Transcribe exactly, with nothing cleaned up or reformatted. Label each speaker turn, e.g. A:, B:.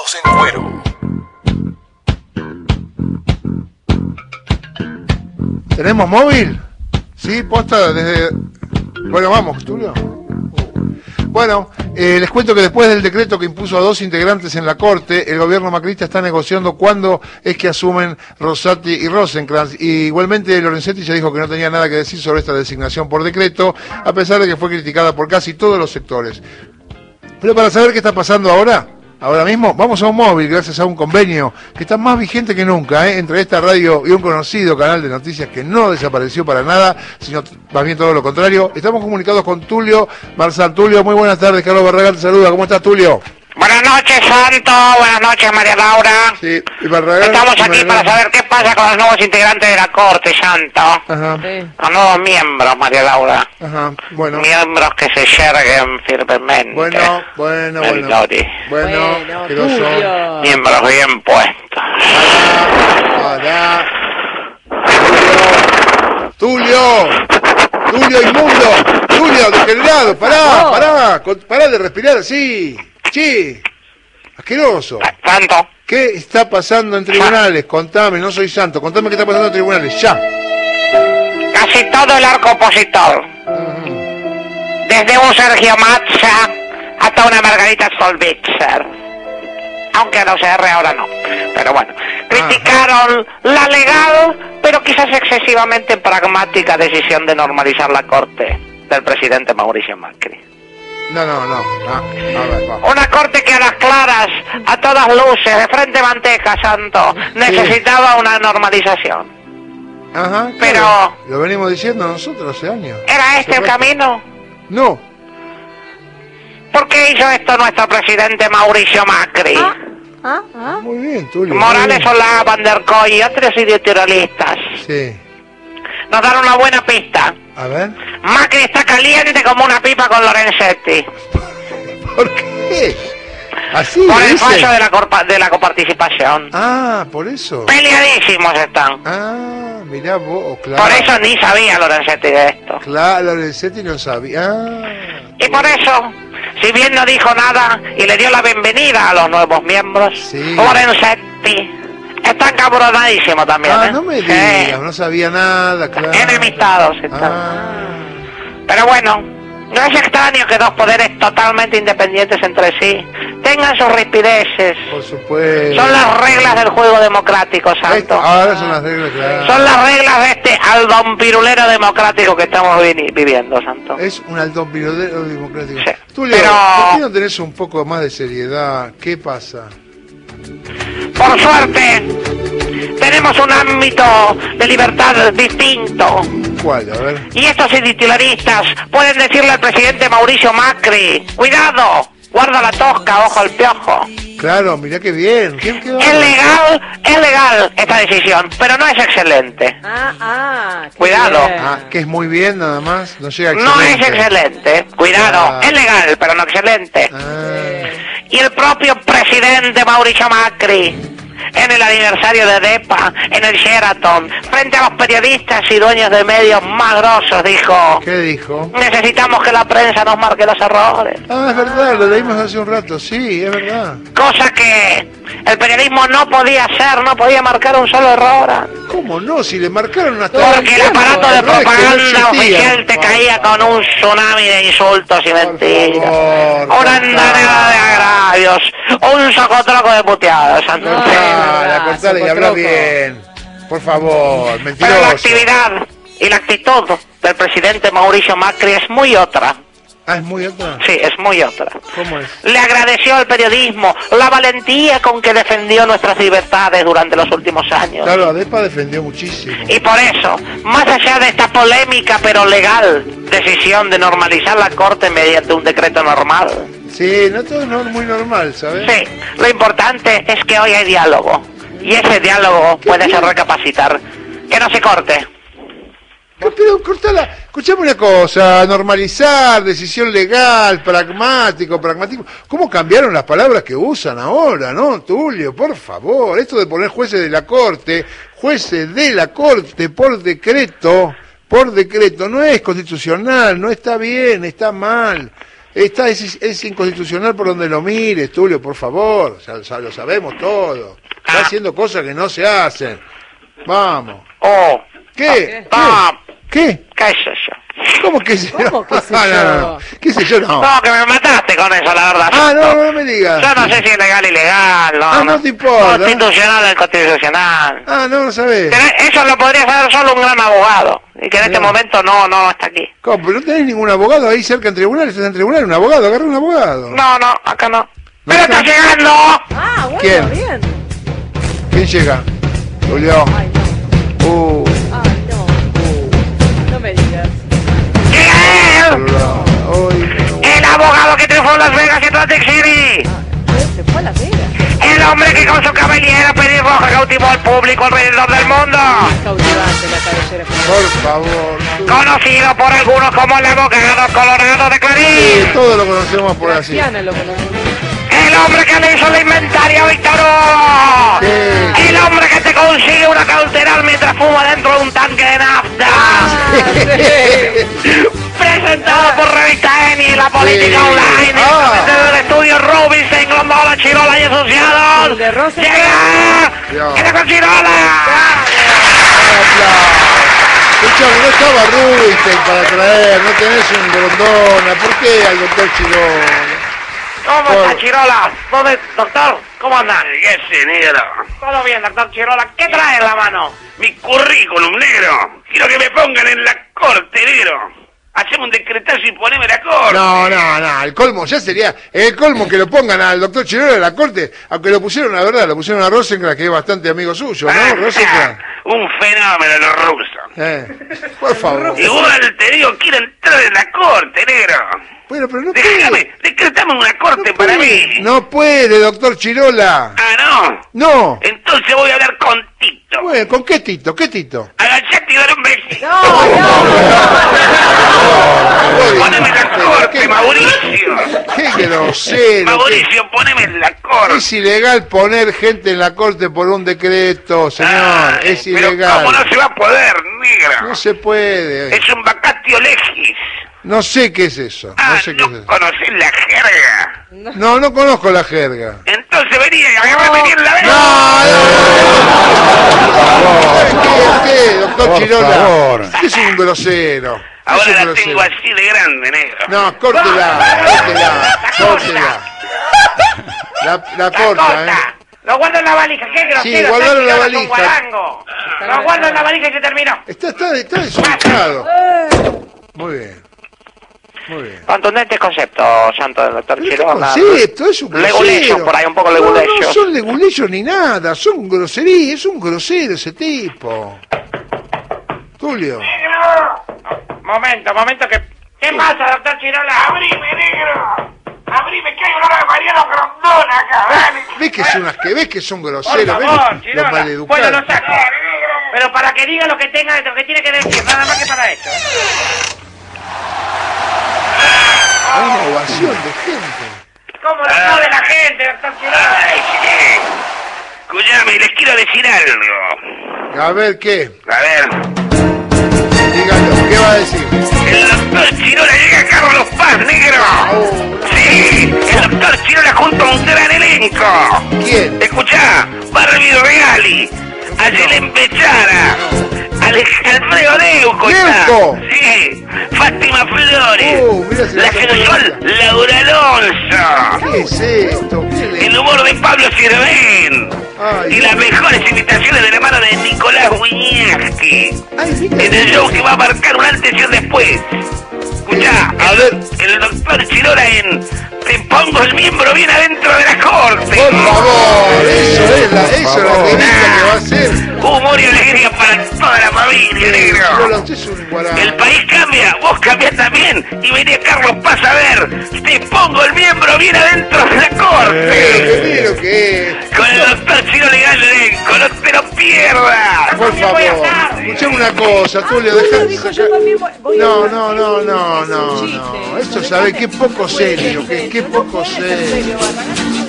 A: Estamos en cuero.
B: ¿Tenemos móvil? Sí, posta desde... Bueno, vamos, Tulio. Bueno, eh, les cuento que después del decreto que impuso a dos integrantes en la Corte, el gobierno macrista está negociando cuándo es que asumen Rosati y Rosenkrantz. Y igualmente Lorenzetti ya dijo que no tenía nada que decir sobre esta designación por decreto, a pesar de que fue criticada por casi todos los sectores. Pero para saber qué está pasando ahora, ahora mismo, vamos a un móvil gracias a un convenio que está más vigente que nunca, ¿eh? Entre esta radio y un conocido canal de noticias que no desapareció para nada, sino más bien todo lo contrario. Estamos comunicados con Tulio Marzán. Tulio, muy buenas tardes. Carlos Barragán te saluda. ¿Cómo estás, Tulio?
C: Buenas noches, Santo. Buenas noches, María Laura.
B: Sí, y Barragán,
C: Estamos aquí
B: María
C: para
B: Laura.
C: saber qué pasa con los nuevos integrantes de la Corte, Santo.
B: Ajá,
D: Sí.
C: Los nuevos miembros, María Laura.
B: ajá, bueno.
C: Miembros que se yerguen firmemente.
B: Bueno, bueno,
C: El
B: bueno.
C: Lori.
B: Bueno,
D: Bueno,
B: asqueroso.
D: Tulio.
C: Miembros bien puestos.
B: Pará, pará. Tulio, Tulio, Tulio inmundo, Tulio degenerado, pará, pará, con- pará de respirar así, sí, asqueroso.
C: Santo,
B: ¿Qué está pasando en tribunales? Contame, no soy santo, contame qué está pasando en tribunales, ya.
C: casi todo el arco opositor. Desde un Sergio Mazza hasta una Margarita Stolbizer. Aunque no se erre ahora no. Pero bueno, criticaron la legal, pero quizás excesivamente pragmática decisión de normalizar la corte del presidente Mauricio Macri.
B: No, no, no, ah, a ver, va.
C: Una corte que a las claras, a todas luces, de frente manteca, Santo, necesitaba una normalización.
B: Ajá,
C: Pero-
B: claro, lo venimos diciendo nosotros hace años.
C: ¿Era este
B: Hace
C: el
B: rato.
C: camino?
B: No,
C: ¿Por qué hizo esto nuestro presidente Mauricio Macri?
D: Ah, ah, ah.
B: muy bien, Tulio. muy
C: Morales
B: bien.
C: Solá, Van der Koy y otros editorialistas
B: Sí,
C: nos dan una buena pista.
B: a ver,
C: Macri está caliente como una pipa con Lorenzetti
B: ¿por qué? Así
C: por
B: lo
C: el
B: dicen.
C: fallo de la, corpa- de la coparticipación.
B: Ah, por eso.
C: Peleadísimos están.
B: Ah, mirá vos, claro.
C: Por eso ni sabía Lorenzetti de esto.
B: Claro, Lorenzetti no sabía. Ah,
C: Y por eso, si bien no dijo nada y le dio la bienvenida a los nuevos miembros,
B: Sí.
C: Lorenzetti está encabronadísimo también.
B: ah
C: ¿eh?
B: no me
C: Sí.
B: digas, no sabía nada, claro.
C: Enemistados están.
B: Ah,
C: Pero bueno, no es extraño que dos poderes totalmente independientes entre sí tengan sus rispideces.
B: por supuesto.
C: Son las reglas del juego democrático,
B: Esto-
C: Santo.
B: Ahora son las reglas, claro.
C: Son las reglas de este aldompirulero democrático que estamos vi- viviendo, Santo.
B: Es un alto pirodero democrático.
C: Sí,
B: Tulio,
C: pero-
B: ¿por qué no tenés un poco más de seriedad? ¿Qué pasa?
C: Por suerte, tenemos un ámbito de libertad distinto.
B: ¿Cuál? A ver.
C: Y estos editoristas pueden decirle al presidente Mauricio Macri, cuidado, guarda la tosca, ojo al piojo.
B: Claro, mirá qué bien. ¿Qué, qué
C: Es legal, es legal esta decisión, pero no es excelente.
D: Ah, ah, qué
C: Cuidado.
D: bien.
B: Ah, que es muy bien nada más. No llega a
C: No es
B: excelente.
C: excelente, cuidado,
B: Ah.
C: es legal, pero no excelente.
B: Ah,
C: Y el propio presidente Mauricio Macri, en el aniversario de DEPA, en el Sheraton, frente a los periodistas y dueños de medios más grosos, dijo:
B: ¿qué dijo?
C: necesitamos que la prensa nos marque los errores.
B: Ah, es verdad, lo leímos hace un rato. Sí, es verdad.
C: Cosa que el periodismo no podía hacer, no podía marcar un solo error.
B: ¿Cómo no? Si le marcaron hasta...
C: Porque el aparato de
B: errores que no
C: propaganda
B: existían.
C: oficial te caía con un tsunami de insultos y mentiras.
B: favor,
C: Una
B: cortá.
C: andanada de agravios, un socotroco de puteadas.
D: No,
B: Cortala,
D: verdad,
B: cortala y habla
D: socotroco.
B: bien. Por favor,
C: Pero
B: mentiroso.
C: la actividad y la actitud del presidente Mauricio Macri es muy otra.
B: Ah, es muy otra.
C: Sí, es muy otra.
B: ¿Cómo es?
C: Le agradeció al periodismo la valentía con que defendió nuestras libertades durante los últimos años.
B: Claro, ADEPA defendió muchísimo.
C: Y por eso, más allá de esta polémica pero legal decisión de normalizar la Corte mediante un decreto normal,
B: Sí, no todo es no- muy normal, ¿sabes?
C: sí, lo importante es que hoy hay diálogo. Y ese diálogo puede ser recapacitar. Que no se corte.
B: Pero, pero cortala, escuchame una cosa, normalizar, decisión legal, pragmático, pragmático. ¿Cómo cambiaron las palabras que usan ahora, no, Tulio? Por favor, esto de poner jueces de la Corte, jueces de la Corte por decreto, por decreto, no es constitucional, no está bien, está mal. Está, es, es inconstitucional por donde lo mires, Tulio, por favor. Ya, ya lo sabemos todo. Está
C: Ah.
B: haciendo cosas que no se hacen. Vamos.
C: Oh,
B: ¿Qué?
C: no,
B: ¿Qué?
C: qué sé yo.
B: ¿Cómo que sé yo?
D: ¿Cómo que sé
B: Ah, no, no, no. ¿Qué sé yo? No.
C: No, que me mataste con eso, la verdad.
B: Ah, no, no, no me digas.
C: Yo no sé si es legal o ilegal, no.
B: Ah, no te importa.
C: Constitucional o inconstitucional.
B: Ah, no lo sabés.
C: Pero eso lo podría saber solo un gran abogado. Y que en este
B: Bien.
C: momento no, no está aquí.
B: ¿Cómo? ¿Pero no tenés ningún abogado ahí cerca en tribunal? ¿Estás en tribunal? ¿Un abogado? Agarra un abogado.
C: No, no, acá no.
B: ¿No
C: ¡Pero
B: está?
C: está llegando!
D: Ah, bueno,
B: ¿Quién?
D: bien.
B: ¿Quién llega? Julio.
D: Ay, no.
B: Uh,
D: Ay, no. No me digas.
C: ¡Llega él!
B: Hola. Ay,
C: ¡El abogado que triunfó en Las Vegas y Atlantic City!
D: Ah, se fue a la Vegas.
C: ¡El hombre que con su cabellera pelirroja cautivó al público alrededor del mundo!
D: Cautivante la cabellera.
B: por favor. Tulio.
C: Conocido por algunos como el abogado colorado de
B: Sí,
C: Clarín.
B: todos lo conocemos por así.
D: Graciana lo conocí.
C: El hombre que le hizo el inventario a Víctor Hugo.
B: Sí.
C: El hombre que te consigue una cautelar mientras fuma dentro de un tanque de nafta. Presentado por Revista Eni y la política
B: Sí.
C: online.
B: Ah.
C: Desde el estudio Rubinstein, Gondola, Chirola y Asociados.
D: El de Rosa.
C: ¡Llega!
B: Dios.
C: ¡Llega con Chirola!
B: Escuchame, no estaba Rubinstein para traer, no tenés un Grondona. ¿Por qué al doctor Chirola?
C: ¿Cómo
B: Por-
C: está Chirola? ¿Dónde, doctor? ¿Cómo anda?
A: ¿Qué hace, negro?
C: Todo bien, doctor Chirola. ¿Qué trae en la mano?
A: Mi currículum, negro. Quiero que me pongan en la corte, negro. Hacemos un decretazo y poneme la corte.
B: No, no, no, el colmo ya sería, el colmo que lo pongan al doctor Chirola en la corte, aunque lo pusieron, la verdad, lo pusieron a Rosencrantz, que es bastante amigo suyo, ¿no?
A: Ah,
B: Rosencrantz.
A: un fenómeno los rusos.
B: Eh, por favor.
A: Igual te digo, quiero entrar en la corte, negro.
B: Bueno, pero no
A: Déjame,
B: puede.
A: decretame una corte
B: No
A: para
B: puede,
A: mí.
B: no puede, doctor Chirola.
A: Ah, ¿no?
B: No.
A: Entonces voy a hablar con Tito.
B: Bueno, ¿con qué Tito? ¿Qué Tito?
A: Agachate y dale un besito.
D: No, no.
A: Poneme en la corte, Mauricio.
B: Qué grosero.
A: Mauricio, poneme en la
B: qué-
A: corte.
B: Es ilegal poner gente en la corte por un decreto, señor.
A: Ay,
B: Es
A: pero
B: ilegal.
A: ¿cómo no se va a poder, negro?
B: No se puede.
A: Es un vacatio legis.
B: No sé qué es eso.
A: Ah,
B: No sé qué
A: ¿no
B: es eso.
A: conocés la jerga?
B: No, no conozco la jerga.
A: Entonces vení y agarrame bien la vez.
B: ¿Qué, qué, doctor
E: Por
B: Chirola?
E: favor.
B: Es un grosero. Es
A: Ahora
B: un
A: la
B: grosero.
A: tengo así de grande, negro.
B: No, córtela, córtela, córtela. La, la corta, ¿eh?
C: Lo guardo en la valija, qué grosero.
B: Sí, guardalo en la
C: está
B: valija.
C: Chirola, es un guarango. Lo guardo en la valija y se terminó.
B: Está, está, está desubicado. Muy bien. Muy bien.
C: Contundente concepto, santo del doctor
B: Pero ¿qué
C: Chirola.
B: concepto? Es un grosero.
C: Legulation, por ahí, un poco
B: No, no
C: legulation.
B: son legulation ni nada, son groserías, es un grosero ese tipo. Tulio.
C: Momento, momento que... ¿Qué pasa, doctor Chirola?
A: ¡Abrime, negro! ¡Abrime, que hay olor a Mariano Grondona acá! Dale.
B: ¿Ves que son unas que ves que son
C: Por
B: groseros? ¿Ves
C: favor,
B: los
C: Chirola.
B: maleducados?
C: Bueno, lo saco. Pero para que diga lo que tenga, lo que tiene que decir, nada más que para eso.
B: Hay una ovación de gente.
C: ¿Cómo lo sabe la gente, doctor Chirola?
A: ¡Ay, sí! Escuchame, les quiero decir algo.
B: A ver, ¿qué?
A: A ver,
B: Dígalo, ¿qué va a decir?
A: el doctor Chirola llega a Carlos Paz, negro. Sí, el doctor Chirola junto a un gran elenco.
B: ¿Quién?
A: Escuchá, Barbie Regali, Ayelen Pechara, Alejandro Leuco está.
B: ¡Leuco!
A: Sí, Fátima Flores,
B: Oh, mira, se
A: la
B: la
A: sensual
B: conocía.
A: Laura Alonso,
B: ¿Qué es esto? ¿Qué le-
A: el humor de Pablo Sirven
B: Ay,
A: y las mejores imitaciones de la mano de Nicolás Wiñaski.
B: Ay, mira.
A: En el show que va a marcar un antes y un después. Escuchá,
B: Eh, a
A: el,
B: ver.
A: el doctor Chirola en Te pongo el miembro bien adentro de la corte.
B: Por favor, eso es la, eso es la
E: favor.
B: revista que va a ser.
A: Humor y alegría para toda la familia, negro.
B: Chirola, usted es un guaraní.
A: El país cambia, vos cambiás también. Y venía Carlos Paz a ver. Te pongo el miembro bien adentro de la
B: Mire lo
A: corte.
B: que, mire lo que es.
A: Con el doctor Chirola y el elenco, no te lo pierdas.
B: Por favor, escuchame una cosa, Tulio,
D: Tulio
B: dejá.
D: dijo, yo también voy- voy a
B: No,
D: hacer
B: no,
D: un
B: no,
D: chiste.
B: no,
D: Es un
B: no,
D: chiste.
B: no. Esto sabe qué poco serio, qué, qué
D: No
B: poco
D: puede ser
B: serio.
D: serio, Barragán.